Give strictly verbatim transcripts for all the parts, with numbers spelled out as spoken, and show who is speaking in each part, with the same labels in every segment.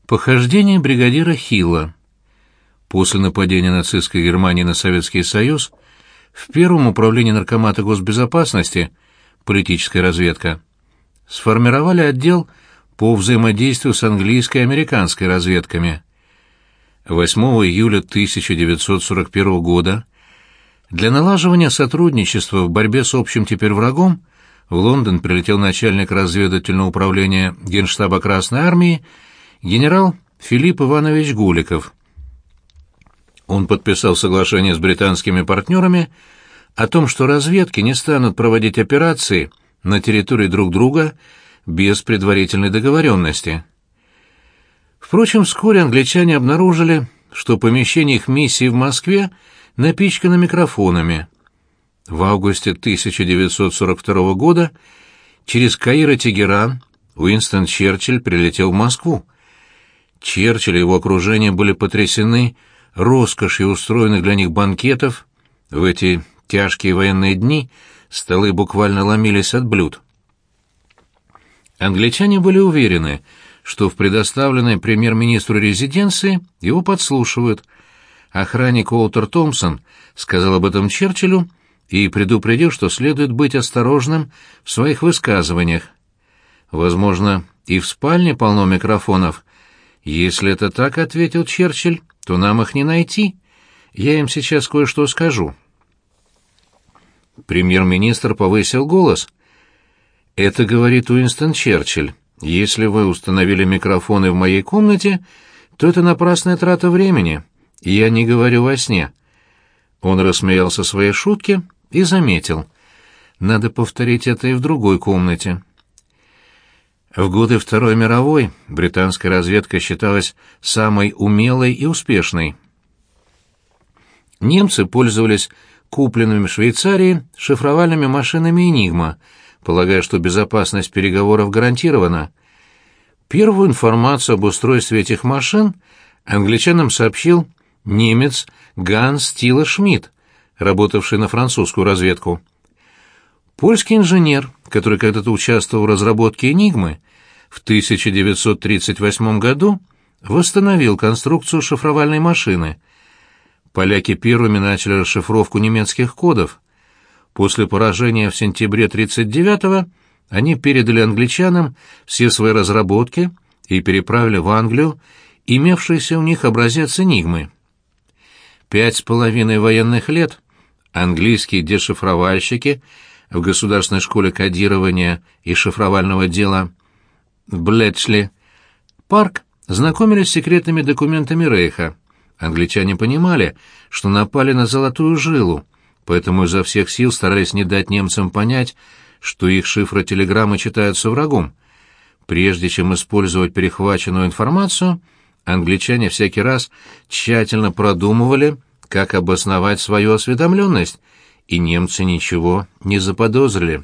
Speaker 1: Похождение бригадира Хилла. После нападения нацистской Германии на Советский Союз в Первом управлении Наркомата госбезопасности, политическая разведка, сформировали отдел по взаимодействию с английской и американской разведками. восьмого июля тысяча девятьсот сорок первого года для налаживания сотрудничества в борьбе с общим теперь врагом в Лондон прилетел начальник разведывательного управления Генштаба Красной Армии генерал Филипп Иванович Гуликов. Он подписал соглашение с британскими партнерами о том, что разведки не станут проводить операции на территории друг друга без предварительной договоренности. Впрочем, вскоре англичане обнаружили, что помещение их миссии в Москве напичкано микрофонами. В августе тысяча девятьсот сорок второго года через Каир и Тегеран Уинстон Черчилль прилетел в Москву. Черчилль и его окружение были потрясены роскошью устроенных для них банкетов. В эти тяжкие военные дни столы буквально ломились от блюд. Англичане были уверены, что в предоставленной премьер-министру резиденции его подслушивают. Охранник Уолтер Томпсон сказал об этом Черчиллю и предупредил, что следует быть осторожным в своих высказываниях. Возможно, и в спальне полно микрофонов. «Если это так, — ответил Черчилль, — то нам их не найти. Я им сейчас кое-что скажу». Премьер-министр повысил голос. «Это, — говорит Уинстон Черчилль, — если вы установили микрофоны в моей комнате, то это напрасная трата времени, и я не говорю во сне». Он рассмеялся своей шутке и заметил: «Надо повторить это и в другой комнате». В годы Второй мировой британская разведка считалась самой умелой и успешной. Немцы пользовались купленными в Швейцарии шифровальными машинами «Энигма», полагая, что безопасность переговоров гарантирована. Первую информацию об устройстве этих машин англичанам сообщил немец Ганс Тиле Шмидт, работавший на французскую разведку. Польский инженер, который когда-то участвовал в разработке «Энигмы», в тысяча девятьсот тридцать восьмом году восстановил конструкцию шифровальной машины. Поляки первыми начали расшифровку немецких кодов. После поражения в сентябре тридцать девятого они передали англичанам все свои разработки и переправили в Англию имевшийся у них образец «Энигмы». Пять с половиной военных лет английские дешифровальщики в Государственной школе кодирования и шифровального дела в Блетчли Парк знакомились с секретными документами Рейха. Англичане понимали, что напали на золотую жилу, поэтому изо всех сил старались не дать немцам понять, что их шифротелеграммы читаются врагом. Прежде чем использовать перехваченную информацию, англичане всякий раз тщательно продумывали, как обосновать свою осведомленность, и немцы ничего не заподозрили.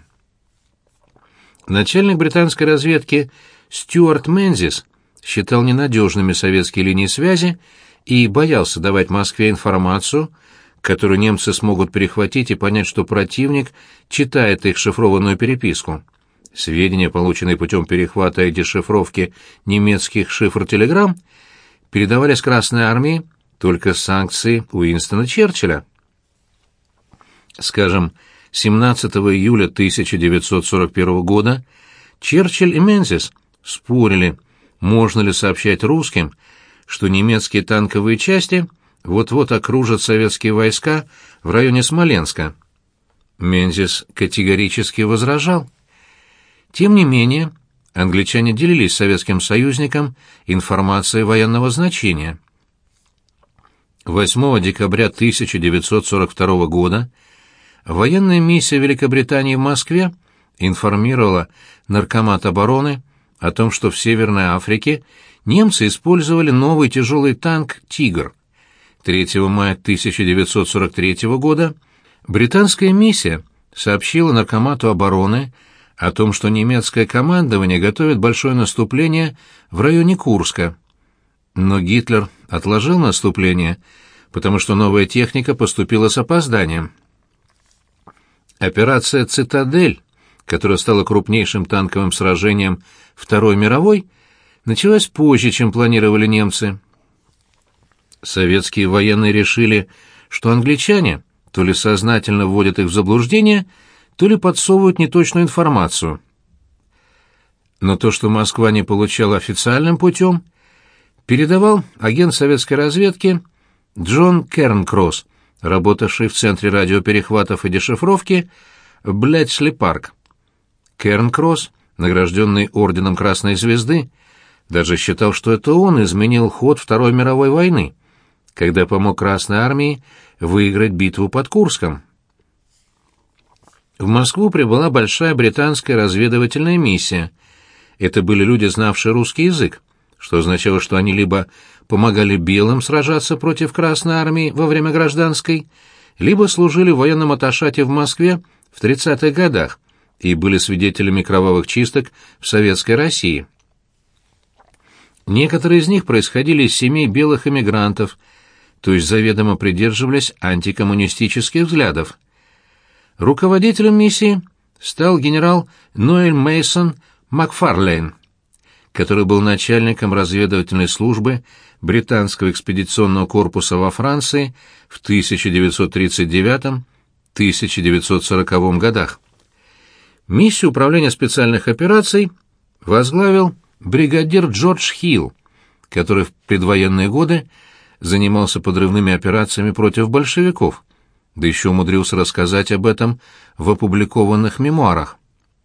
Speaker 1: Начальник британской разведки Стюарт Мензис считал ненадежными советские линии связи и боялся давать Москве информацию, которую немцы смогут перехватить и понять, что противник читает их шифрованную переписку. Сведения, полученные путем перехвата и дешифровки немецких шифр-телеграмм, передавались Красной армии только с санкций Уинстона Черчилля. Скажем, семнадцатого июля тысяча девятьсот сорок первого года Черчилль и Мензис спорили, можно ли сообщать русским, что немецкие танковые части вот-вот окружат советские войска в районе Смоленска. Мензис категорически возражал. Тем не менее, англичане делились с советским союзником информацией военного значения. восьмого декабря тысяча девятьсот сорок второго года военная миссия Великобритании в Москве информировала Наркомат обороны о том, что в Северной Африке немцы использовали новый тяжелый танк «Тигр». третьего мая тысяча девятьсот сорок третьего года британская миссия сообщила Наркомату обороны о том, что немецкое командование готовит большое наступление в районе Курска. Но Гитлер отложил наступление, потому что новая техника поступила с опозданием. Операция «Цитадель», которая стала крупнейшим танковым сражением Второй мировой, началась позже, чем планировали немцы. Советские военные решили, что англичане то ли сознательно вводят их в заблуждение, то ли подсовывают неточную информацию. Но то, что Москва не получала официальным путем, передавал агент советской разведки Джон Кернкросс, работавший в Центре радиоперехватов и дешифровки в Блэчли-парк. Кернкросс, награжденный орденом Красной Звезды, даже считал, что это он изменил ход Второй мировой войны, когда помог Красной армии выиграть битву под Курском. В Москву прибыла большая британская разведывательная миссия. Это были люди, знавшие русский язык, что означало, что они либо помогали белым сражаться против Красной армии во время гражданской, либо служили в военном атташате в Москве в тридцатых годах и были свидетелями кровавых чисток в Советской России. Некоторые из них происходили из семей белых эмигрантов, то есть заведомо придерживались антикоммунистических взглядов. Руководителем миссии стал генерал Ноэль Мейсон Макфарлейн, который был начальником разведывательной службы британского экспедиционного корпуса во Франции в тысяча девятьсот тридцать девятом — тысяча девятьсот сороковом годах. Миссию управления специальных операций возглавил бригадир Джордж Хилл, который в предвоенные годы занимался подрывными операциями против большевиков, да еще умудрился рассказать об этом в опубликованных мемуарах.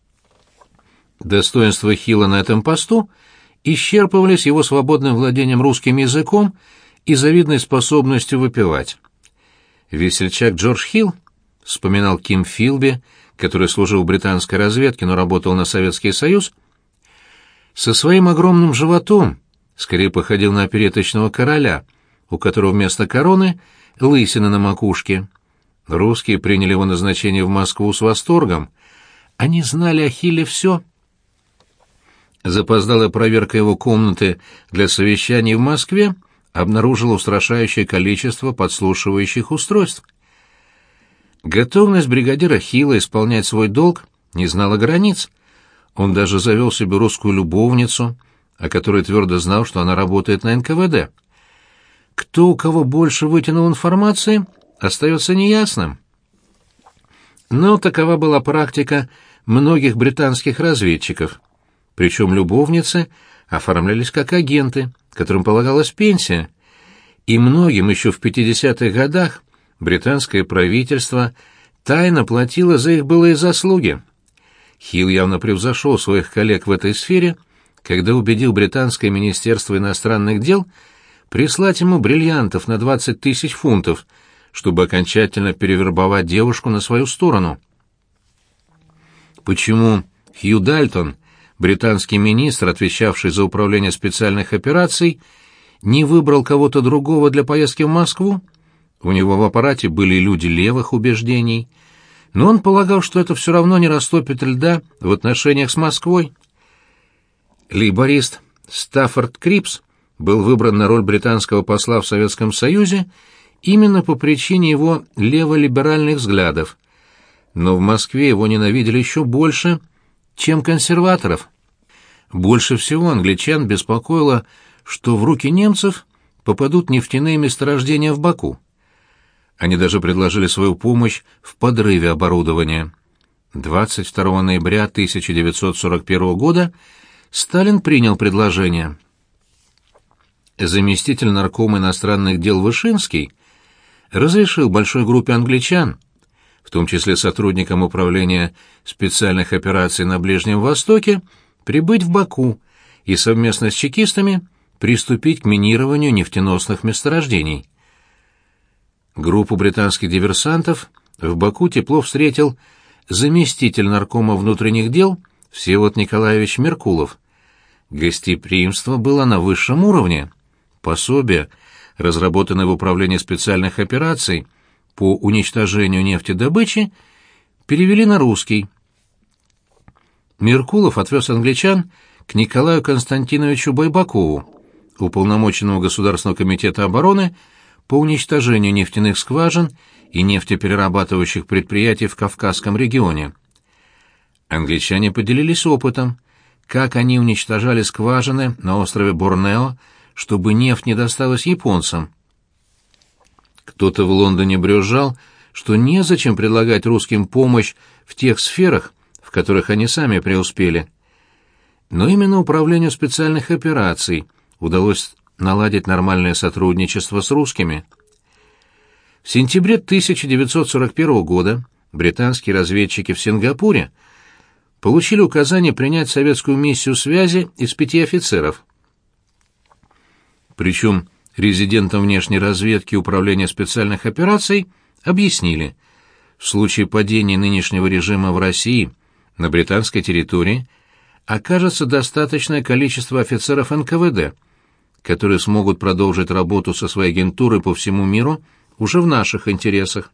Speaker 1: Достоинства Хилла на этом посту исчерпывались его свободным владением русским языком и завидной способностью выпивать. Весельчак Джордж Хилл, вспоминал Ким Филби, который служил в британской разведке, но работал на Советский Союз, со своим огромным животом скорее походил на опереточного короля, у которого вместо короны лысина на макушке. Русские приняли его назначение в Москву с восторгом. Они знали о Хилле все. Запоздалая проверка его комнаты для совещаний в Москве обнаружила устрашающее количество подслушивающих устройств. Готовность бригадира Хилла исполнять свой долг не знала границ. Он даже завел себе русскую любовницу, о которой твердо знал, что она работает на эн ка вэ дэ. Кто у кого больше вытянул информации, остается неясным. Но такова была практика многих британских разведчиков. Причем любовницы оформлялись как агенты, которым полагалась пенсия, и многим еще в пятидесятых годах британское правительство тайно платило за их былые заслуги. Хилл явно превзошел своих коллег в этой сфере, когда убедил британское министерство иностранных дел прислать ему бриллиантов на двадцать тысяч фунтов, чтобы окончательно перевербовать девушку на свою сторону. Почему Хью Дальтон, британский министр, отвечавший за управление специальных операций, не выбрал кого-то другого для поездки в Москву? У него в аппарате были люди левых убеждений, но он полагал, что это все равно не растопит льда в отношениях с Москвой. Лейборист Стаффорд Крипс был выбран на роль британского посла в Советском Союзе именно по причине его леволиберальных взглядов, но в Москве его ненавидели еще больше, чем консерваторов. Больше всего англичан беспокоило, что в руки немцев попадут нефтяные месторождения в Баку. Они даже предложили свою помощь в подрыве оборудования. двадцать второго ноября тысяча девятьсот сорок первого года Сталин принял предложение. Заместитель наркома иностранных дел Вышинский разрешил большой группе англичан, в том числе сотрудникам управления специальных операций на Ближнем Востоке, прибыть в Баку и совместно с чекистами приступить к минированию нефтеносных месторождений. Группу британских диверсантов в Баку тепло встретил заместитель наркома внутренних дел Всеволод Николаевич Меркулов. Гостеприимство было на высшем уровне. Пособие, разработанное в Управлении специальных операций по уничтожению нефтедобычи, перевели на русский. Меркулов отвез англичан к Николаю Константиновичу Байбакову, уполномоченному Государственного комитета обороны по уничтожению нефтяных скважин и нефтеперерабатывающих предприятий в Кавказском регионе. Англичане поделились опытом, как они уничтожали скважины на острове Борнео, чтобы нефть не досталась японцам. Кто-то в Лондоне брюзжал, что незачем предлагать русским помощь в тех сферах, в которых они сами преуспели. Но именно управлению специальных операций удалось наладить нормальное сотрудничество с русскими. В сентябре тысяча девятьсот сорок первого года британские разведчики в Сингапуре получили указание принять советскую миссию связи из пяти офицеров. Причем резидентам внешней разведки и управления специальных операций объяснили, в случае падения нынешнего режима в России на британской территории окажется достаточное количество офицеров эн ка вэ дэ, которые смогут продолжить работу со своей агентурой по всему миру уже в наших интересах.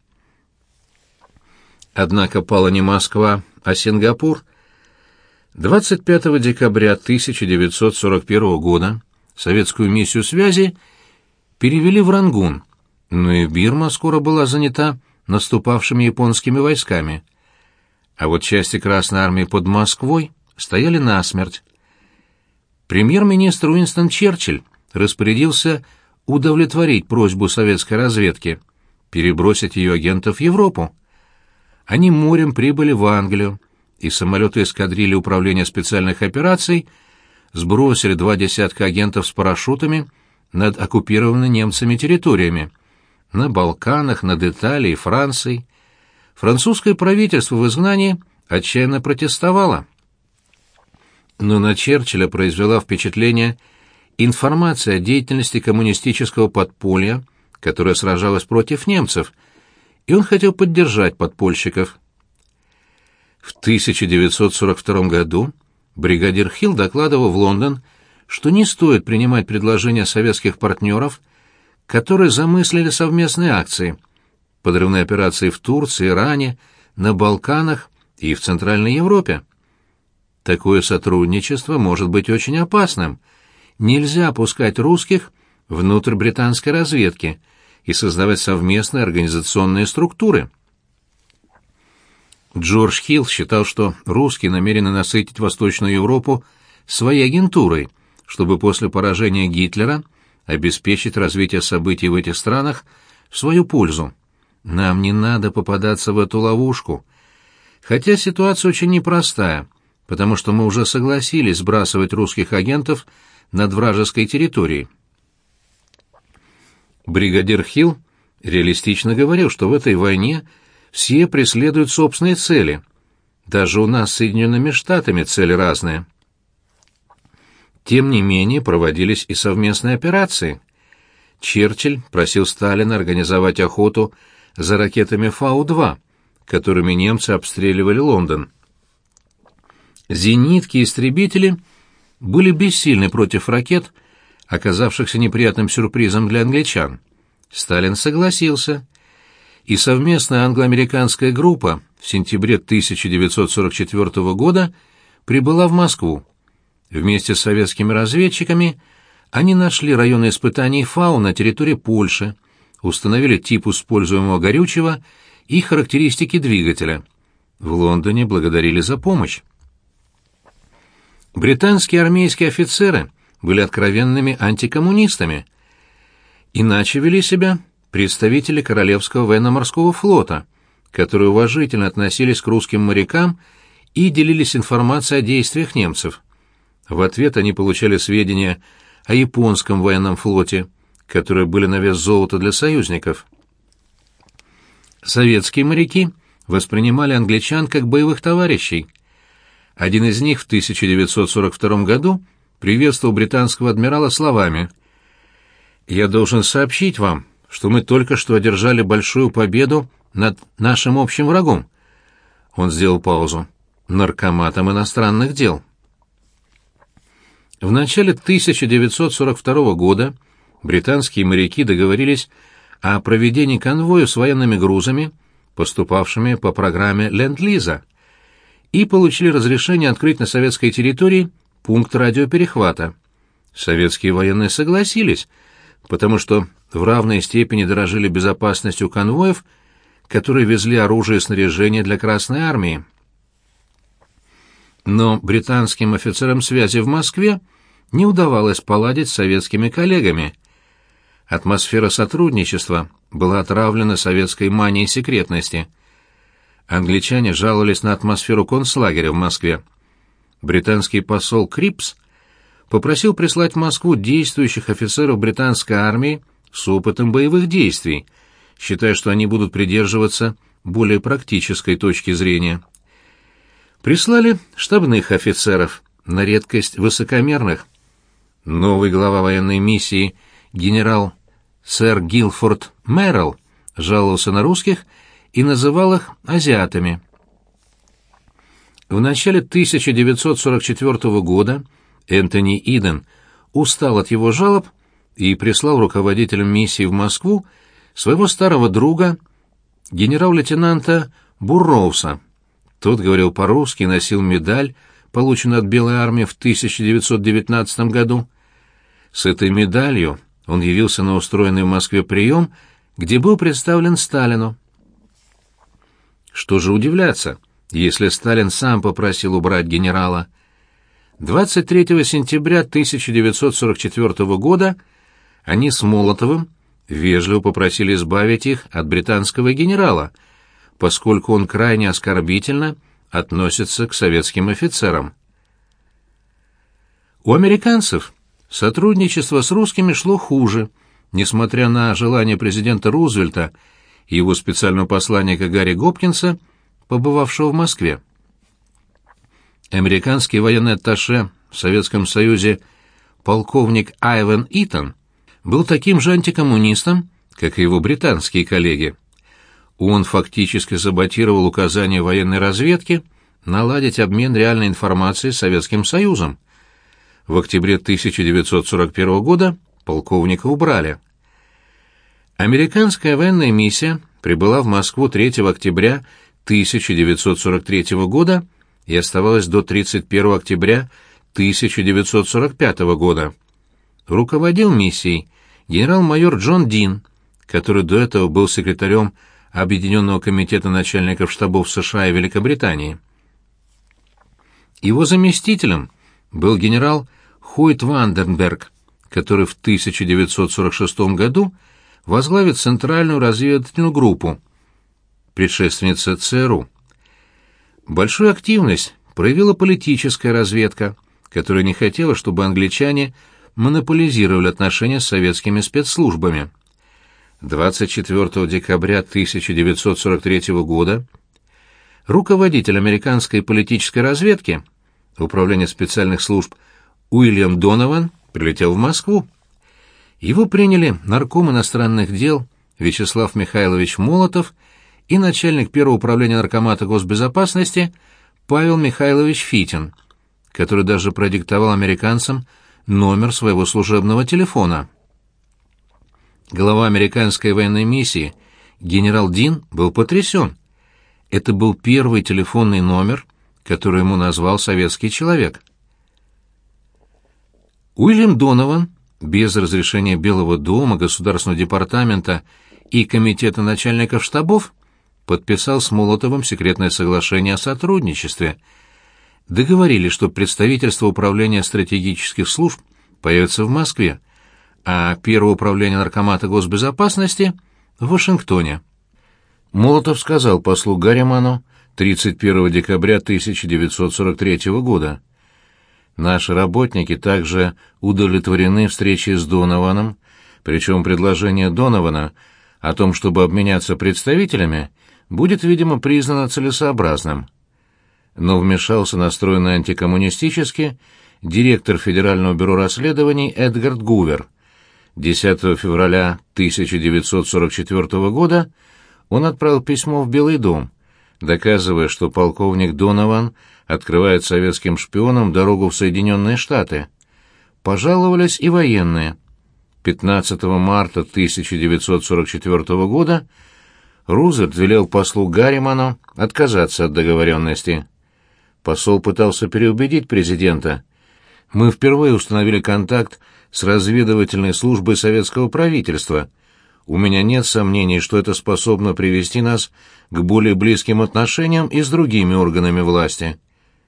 Speaker 1: Однако пала не Москва, а Сингапур. двадцать пятого декабря тысяча девятьсот сорок первого года советскую миссию связи перевели в Рангун, но и Бирма скоро была занята наступавшими японскими войсками. А вот части Красной армии под Москвой стояли насмерть. Премьер-министр Уинстон Черчилль распорядился удовлетворить просьбу советской разведки, перебросить ее агентов в Европу. Они морем прибыли в Англию, и самолеты эскадрильи управления специальных операций сбросили два десятка агентов с парашютами над оккупированными немцами территориями, на Балканах, над Италией, Францией. Французское правительство в изгнании отчаянно протестовало. Но на Черчилля произвела впечатление информация о деятельности коммунистического подполья, которое сражалось против немцев, и он хотел поддержать подпольщиков. В тысяча девятьсот сорок втором году бригадир Хилл докладывал в Лондон, что не стоит принимать предложения советских партнеров, которые замыслили совместные акции, подрывные операции в Турции, Иране, на Балканах и в Центральной Европе. Такое сотрудничество может быть очень опасным. Нельзя пускать русских внутрь британской разведки и создавать совместные организационные структуры. Джордж Хилл считал, что русские намерены насытить Восточную Европу своей агентурой, чтобы после поражения Гитлера обеспечить развитие событий в этих странах в свою пользу. Нам не надо попадаться в эту ловушку. Хотя ситуация очень непростая, потому что мы уже согласились сбрасывать русских агентов над вражеской территорией. Бригадир Хилл реалистично говорил, что в этой войне все преследуют собственные цели. Даже у нас с Соединенными Штатами цели разные. Тем не менее, проводились и совместные операции. Черчилль просил Сталина организовать охоту за ракетами Фау два, которыми немцы обстреливали Лондон. Зенитки и истребители были бессильны против ракет, оказавшихся неприятным сюрпризом для англичан. Сталин согласился, и совместная англо-американская группа в сентябре тысяча девятьсот сорок четвёртого года прибыла в Москву. Вместе с советскими разведчиками они нашли районы испытаний Фау на территории Польши, установили тип используемого горючего и характеристики двигателя. В Лондоне благодарили за помощь. Британские армейские офицеры были откровенными антикоммунистами. Иначе вели себя представители Королевского военно-морского флота, которые уважительно относились к русским морякам и делились информацией о действиях немцев. В ответ они получали сведения о японском военном флоте, которые были на вес золота для союзников. Советские моряки воспринимали англичан как боевых товарищей. Один из них в тысяча девятьсот сорок втором году приветствовал британского адмирала словами: «Я должен сообщить вам, что мы только что одержали большую победу над нашим общим врагом». Он сделал паузу. «Наркоматом иностранных дел». В начале тысяча девятьсот сорок второго года британские моряки договорились о проведении конвоя с военными грузами, поступавшими по программе Ленд-Лиза, и получили разрешение открыть на советской территории пункт радиоперехвата. Советские военные согласились, потому что в равной степени дорожили безопасностью конвоев, которые везли оружие и снаряжение для Красной армии. Но британским офицерам связи в Москве не удавалось поладить с советскими коллегами. Атмосфера сотрудничества была отравлена советской манией секретности. Англичане жаловались на атмосферу концлагеря в Москве. Британский посол Крипс попросил прислать в Москву действующих офицеров британской армии с опытом боевых действий, считая, что они будут придерживаться более практической точки зрения. Прислали штабных офицеров, на редкость высокомерных. Новый глава военной миссии, генерал сэр Гилфорд Меррилл, жаловался на русских и называл их азиатами. В начале тысяча девятьсот сорок четвёртого года Энтони Иден устал от его жалоб и прислал руководителям миссии в Москву своего старого друга, генерал-лейтенанта Бурроуса. Тот говорил по-русски и носил медаль, полученную от Белой армии в тысяча девятьсот девятнадцатом году. С этой медалью он явился на устроенный в Москве прием, где был представлен Сталину. Что же удивляться, если Сталин сам попросил убрать генерала? двадцать третьего сентября тысяча девятьсот сорок четвёртого года они с Молотовым вежливо попросили избавить их от британского генерала, поскольку он крайне оскорбительно относится к советским офицерам. У американцев сотрудничество с русскими шло хуже, несмотря на желание президента Рузвельта и его специального посланника Гарри Гопкинса, побывавшего в Москве. Американский военный атташе в Советском Союзе полковник Айвен Итон был таким же антикоммунистом, как и его британские коллеги. Он фактически саботировал указания военной разведки наладить обмен реальной информацией с Советским Союзом. В октябре тысяча девятьсот сорок первого года полковника убрали. Американская военная миссия прибыла в Москву третьего октября тысяча девятьсот сорок третьего года и оставалась до тридцать первого октября тысяча девятьсот сорок пятого года. Руководил миссией генерал-майор Джон Дин, который до этого был секретарем Объединенного комитета начальников штабов США и Великобритании. Его заместителем был генерал Хойт Ванденберг, который в тысяча девятьсот сорок шестом году возглавит Центральную разведывательную группу, предшественница ЦРУ. Большую активность проявила политическая разведка, которая не хотела, чтобы англичане монополизировали отношения с советскими спецслужбами. двадцать четвёртого декабря тысяча девятьсот сорок третьего года руководитель американской политической разведки, Управления специальных служб Уильям Донован, прилетел в Москву. Его приняли нарком иностранных дел Вячеслав Михайлович Молотов и начальник первого управления наркомата госбезопасности Павел Михайлович Фитин, который даже продиктовал американцам номер своего служебного телефона. Глава американской военной миссии генерал Дин был потрясен. Это был первый телефонный номер, который ему назвал советский человек. Уильям Донован, без разрешения Белого дома, Государственного департамента и Комитета начальников штабов, подписал с Молотовым секретное соглашение о сотрудничестве. Договорились, что представительство Управления стратегических служб появится в Москве, а Первое управление наркомата госбезопасности — в Вашингтоне. Молотов сказал послу Гарриману тридцать первого декабря тысяча девятьсот сорок третьего года: «Наши работники также удовлетворены встречей с Донованом, причем предложение Донована о том, чтобы обменяться представителями, будет, видимо, признано целесообразным». Но вмешался настроенный антикоммунистически директор Федерального бюро расследований Эдгард Гувер. десятого февраля тысяча девятьсот сорок четвёртого года он отправил письмо в Белый дом, доказывая, что полковник Донован открывает советским шпионам дорогу в Соединенные Штаты. Пожаловались и военные. пятнадцатого марта тысяча девятьсот сорок четвёртого года Рузвельт велел послу Гарриману отказаться от договоренности. Посол пытался переубедить президента. «Мы впервые установили контакт с разведывательной службой советского правительства. У меня нет сомнений, что это способно привести нас к более близким отношениям и с другими органами власти».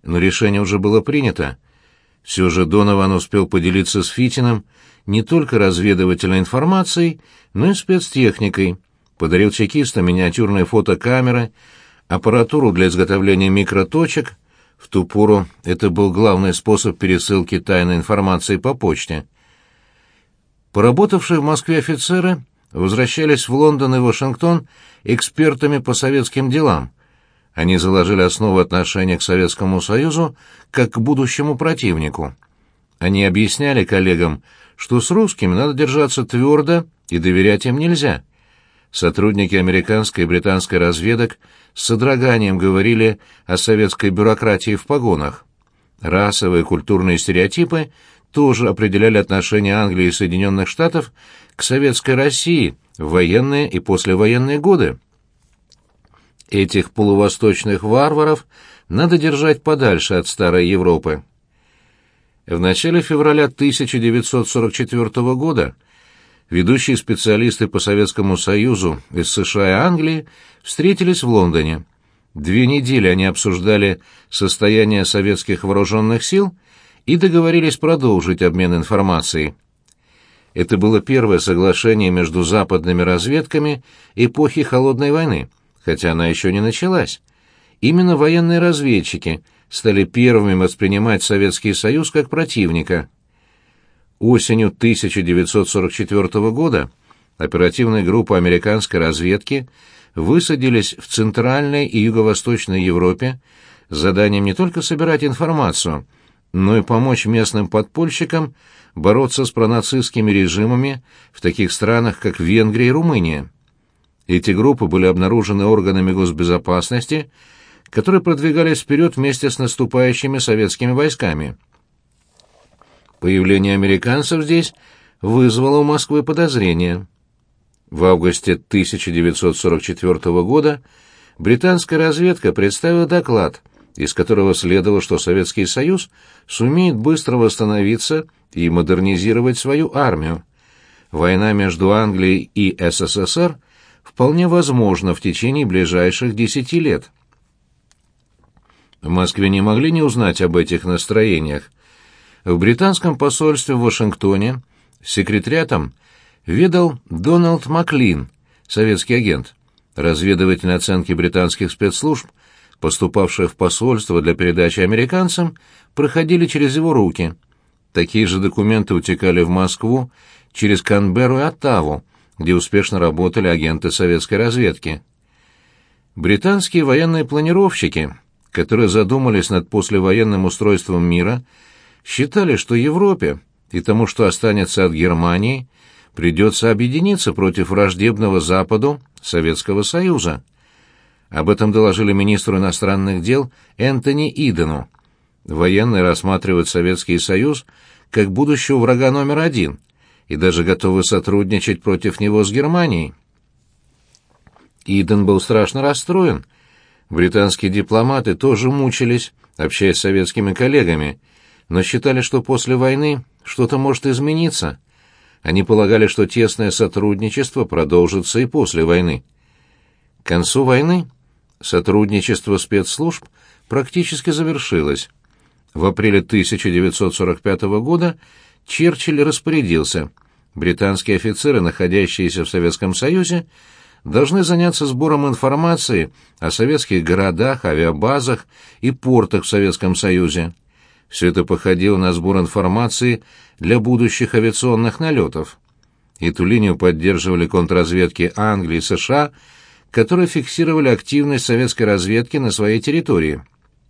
Speaker 1: но решение уже было принято. Все же Донован успел поделиться с Фитиным не только разведывательной информацией, но и спецтехникой, подарил чекистам миниатюрные фотокамеры, аппаратуру для изготовления микроточек. В ту пору это был главный способ пересылки тайной информации по почте. Поработавшие в Москве офицеры возвращались в Лондон и Вашингтон экспертами по советским делам. Они заложили основу отношения к Советскому Союзу как к будущему противнику. Они объясняли коллегам, что с русскими надо держаться твердо и доверять им нельзя. Сотрудники американской и британской разведок с содроганием говорили о советской бюрократии в погонах. Расовые и культурные стереотипы тоже определяли отношение Англии и Соединенных Штатов к советской России в военные и послевоенные годы. Этих полувосточных варваров надо держать подальше от старой Европы. В начале февраля тысяча девятьсот сорок четвёртого года ведущие специалисты по Советскому Союзу из США и Англии встретились в Лондоне. Две недели они обсуждали состояние советских вооруженных сил и договорились продолжить обмен информацией. Это было первое соглашение между западными разведками эпохи Холодной войны, хотя она еще не началась. Именно военные разведчики стали первыми воспринимать Советский Союз как противника. Осенью тысяча девятьсот сорок четвёртого года оперативные группы американской разведки высадились в Центральной и Юго-Восточной Европе с заданием не только собирать информацию, но и помочь местным подпольщикам бороться с пронацистскими режимами в таких странах, как Венгрия и Румыния. Эти группы были обнаружены органами госбезопасности, которые продвигались вперед вместе с наступающими советскими войсками. Появление американцев здесь вызвало у Москвы подозрения. В августе тысяча девятьсот сорок четвёртого года британская разведка представила доклад, из которого следовало, что Советский Союз сумеет быстро восстановиться и модернизировать свою армию. Война между Англией и СССР вполне возможна в течение ближайших десяти лет. В Москве не могли не узнать об этих настроениях. В британском посольстве в Вашингтоне секретариатом ведал Дональд Маклин, советский агент. Разведывательные оценки британских спецслужб, поступавшие в посольство для передачи американцам, проходили через его руки. Такие же документы утекали в Москву через Канберру и Оттаву, где успешно работали агенты советской разведки. Британские военные планировщики, которые задумались над послевоенным устройством мира, считали, что Европе и тому, что останется от Германии, придется объединиться против враждебного Западу Советского Союза. Об этом доложили министру иностранных дел Энтони Идену. Военные рассматривают Советский Союз как будущего врага номер один и даже готовы сотрудничать против него с Германией. Иден был страшно расстроен. Британские дипломаты тоже мучились, общаясь с советскими коллегами, но считали, что после войны что-то может измениться. Они полагали, что тесное сотрудничество продолжится и после войны. К концу войны сотрудничество спецслужб практически завершилось. В апреле тысяча девятьсот сорок пятого года Черчилль распорядился: британские офицеры, находящиеся в Советском Союзе, должны заняться сбором информации о советских городах, авиабазах и портах в Советском Союзе. Все это походило на сбор информации для будущих авиационных налетов. Эту линию поддерживали контрразведки Англии и США, которые фиксировали активность советской разведки на своей территории.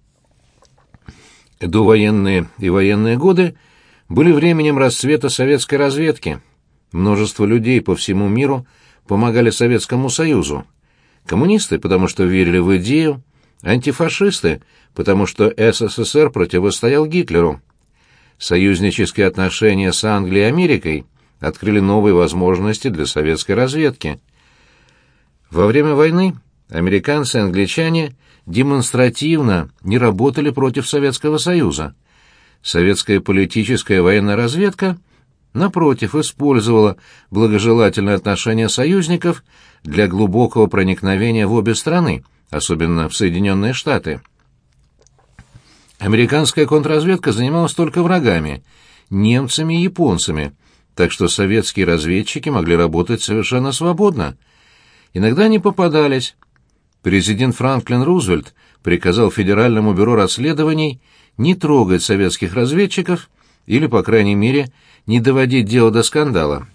Speaker 1: Довоенные и военные годы были временем расцвета советской разведки. Множество людей по всему миру помогали Советскому Союзу. Коммунисты, потому что верили в идею, антифашисты, потому что СССР противостоял Гитлеру. Союзнические отношения с Англией и Америкой открыли новые возможности для советской разведки. Во время войны американцы и англичане демонстративно не работали против Советского Союза. Советская политическая и военная разведка, напротив, использовала благожелательное отношение союзников для глубокого проникновения в обе страны, особенно в Соединенные Штаты. Американская контрразведка занималась только врагами, немцами и японцами, так что советские разведчики могли работать совершенно свободно. Иногда они попадались. Президент Франклин Рузвельт приказал Федеральному бюро расследований не трогать советских разведчиков или, по крайней мере, не доводить дело до скандала.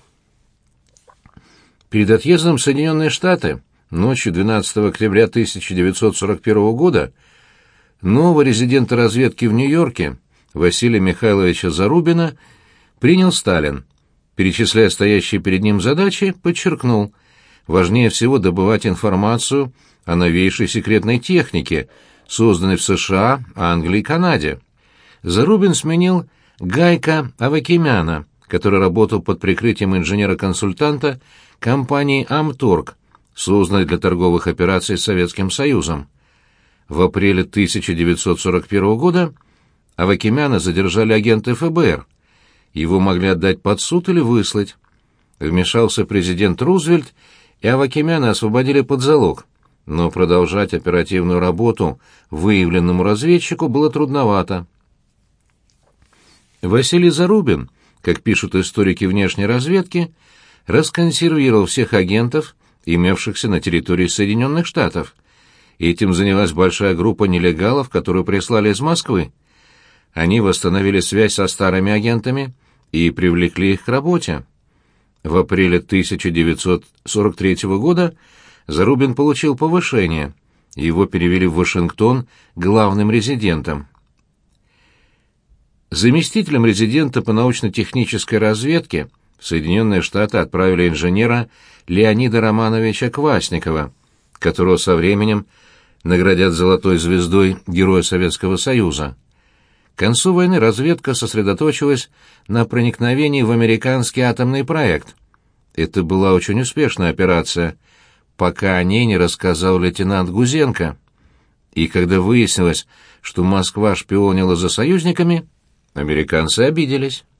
Speaker 1: Перед отъездом в Соединенные Штаты ночью двенадцатого октября тысяча девятьсот сорок первого года нового резидента разведки в Нью-Йорке Василия Михайловича Зарубина принял Сталин. Перечисляя стоящие перед ним задачи, подчеркнул: важнее всего добывать информацию о новейшей секретной технике, созданной в США, Англии и Канаде. Зарубин сменил Гайка Авакимяна, который работал под прикрытием инженера-консультанта компании «Амторг», созданной для торговых операций с Советским Союзом. В апреле тысяча девятьсот сорок первого года Авакимяна задержали агенты эф бэ эр. Его могли отдать под суд или выслать. Вмешался президент Рузвельт, и Авакимяна освободили под залог. Но продолжать оперативную работу выявленному разведчику было трудновато. Василий Зарубин, как пишут историки внешней разведки, расконсервировал всех агентов, имевшихся на территории Соединенных Штатов. Этим занялась большая группа нелегалов, которую прислали из Москвы. Они восстановили связь со старыми агентами и привлекли их к работе. В апреле тысяча девятьсот сорок третьего года Зарубин получил повышение. Его перевели в Вашингтон главным резидентом. Заместителем резидента по научно-технической разведке в Соединенные Штаты отправили инженера Леонида Романовича Квасникова, которого со временем наградят золотой звездой Героя Советского Союза. К концу войны разведка сосредоточилась на проникновении в американский атомный проект. Это была очень успешная операция, пока о ней не рассказал лейтенант Гузенко. И когда выяснилось, что Москва шпионила за союзниками, американцы обиделись.